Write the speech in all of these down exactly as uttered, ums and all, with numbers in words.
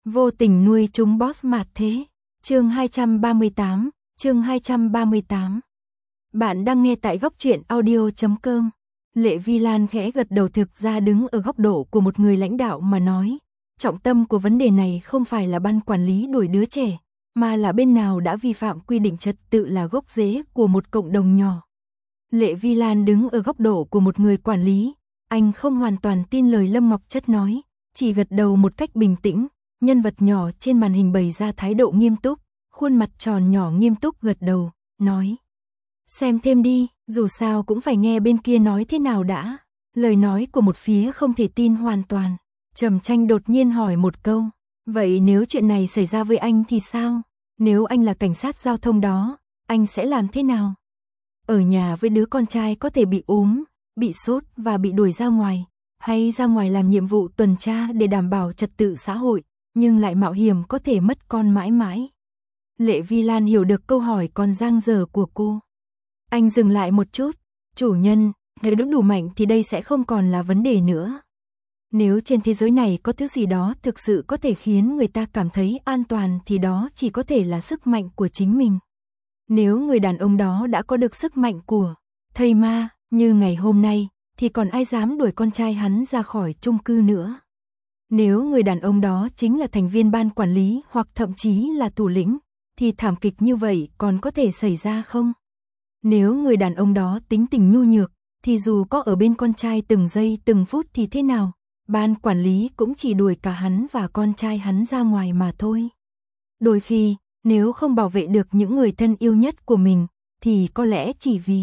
Vô tình nuôi chúng boss mạt thế. Chương hai trăm ba mươi tám, chương hai trăm ba mươi tám. Bạn đang nghe tại góc truyện audio chấm com. Lệ Vi Lan khẽ gật đầu, thực ra đứng ở góc độ của một người lãnh đạo mà nói, trọng tâm của vấn đề này không phải là ban quản lý đuổi đứa trẻ, mà là bên nào đã vi phạm quy định trật tự là gốc rễ của một cộng đồng nhỏ. Lệ Vi Lan đứng ở góc độ của một người quản lý, anh không hoàn toàn tin lời Lâm Ngọc Chất nói, chỉ gật đầu một cách bình tĩnh. Nhân vật nhỏ trên màn hình bày ra thái độ nghiêm túc, khuôn mặt tròn nhỏ nghiêm túc gật đầu, nói. Xem thêm đi, dù sao cũng phải nghe bên kia nói thế nào đã. Lời nói của một phía không thể tin hoàn toàn. Trầm Tranh đột nhiên hỏi một câu, vậy nếu chuyện này xảy ra với anh thì sao? Nếu anh là cảnh sát giao thông đó, anh sẽ làm thế nào? Ở nhà với đứa con trai có thể bị ốm, bị sốt và bị đuổi ra ngoài, hay ra ngoài làm nhiệm vụ tuần tra để đảm bảo trật tự xã hội, nhưng lại mạo hiểm có thể mất con mãi mãi. Lệ Vi Lan hiểu được câu hỏi còn dang dở của cô. Anh dừng lại một chút, chủ nhân, nếu đúng đủ mạnh thì đây sẽ không còn là vấn đề nữa. Nếu trên thế giới này có thứ gì đó thực sự có thể khiến người ta cảm thấy an toàn thì đó chỉ có thể là sức mạnh của chính mình. Nếu người đàn ông đó đã có được sức mạnh của thầy ma như ngày hôm nay, thì còn ai dám đuổi con trai hắn ra khỏi chung cư nữa. Nếu người đàn ông đó chính là thành viên ban quản lý hoặc thậm chí là thủ lĩnh, thì thảm kịch như vậy còn có thể xảy ra không? Nếu người đàn ông đó tính tình nhu nhược, thì dù có ở bên con trai từng giây từng phút thì thế nào, ban quản lý cũng chỉ đuổi cả hắn và con trai hắn ra ngoài mà thôi. Đôi khi, nếu không bảo vệ được những người thân yêu nhất của mình, thì có lẽ chỉ vì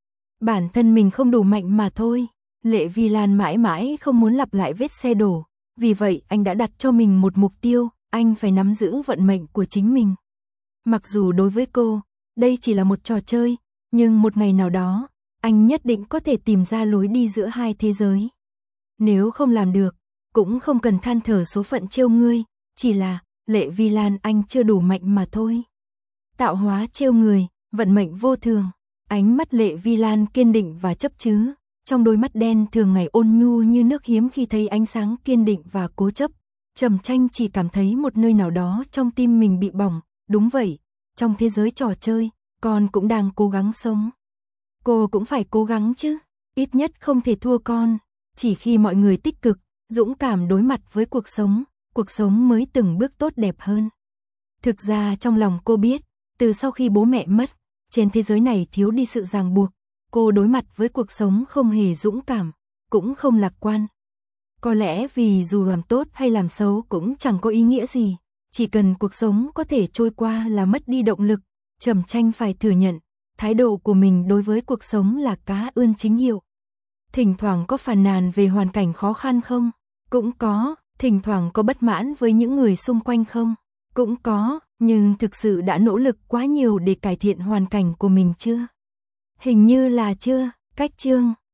bản thân mình không đủ mạnh mà thôi. Lệ Vi Lan mãi mãi không muốn lặp lại vết xe đổ. Vì vậy anh đã đặt cho mình một mục tiêu, anh phải nắm giữ vận mệnh của chính mình. Mặc dù đối với cô, đây chỉ là một trò chơi, nhưng một ngày nào đó, anh nhất định có thể tìm ra lối đi giữa hai thế giới. Nếu không làm được, cũng không cần than thở số phận trêu ngươi, chỉ là, Lệ Vi Lan anh chưa đủ mạnh mà thôi. Tạo hóa trêu người, vận mệnh vô thường, ánh mắt Lệ Vi Lan kiên định và chấp chứ. Trong đôi mắt đen thường ngày ôn nhu như nước hiếm khi thấy ánh sáng kiên định và cố chấp. Trầm Tranh chỉ cảm thấy một nơi nào đó trong tim mình bị bỏng. Đúng vậy, trong thế giới trò chơi, con cũng đang cố gắng sống. Cô cũng phải cố gắng chứ, ít nhất không thể thua con. Chỉ khi mọi người tích cực, dũng cảm đối mặt với cuộc sống, cuộc sống mới từng bước tốt đẹp hơn. Thực ra trong lòng cô biết, từ sau khi bố mẹ mất, trên thế giới này thiếu đi sự ràng buộc. Cô đối mặt với cuộc sống không hề dũng cảm, cũng không lạc quan. Có lẽ vì dù làm tốt hay làm xấu cũng chẳng có ý nghĩa gì, chỉ cần cuộc sống có thể trôi qua là mất đi động lực. Trầm Tranh phải thừa nhận, thái độ của mình đối với cuộc sống là cá ươn chính hiệu. Thỉnh thoảng có phàn nàn về hoàn cảnh khó khăn không? Cũng có. Thỉnh thoảng có bất mãn với những người xung quanh không? Cũng có. Nhưng thực sự đã nỗ lực quá nhiều để cải thiện hoàn cảnh của mình chưa? Hình như là chưa. Cách chương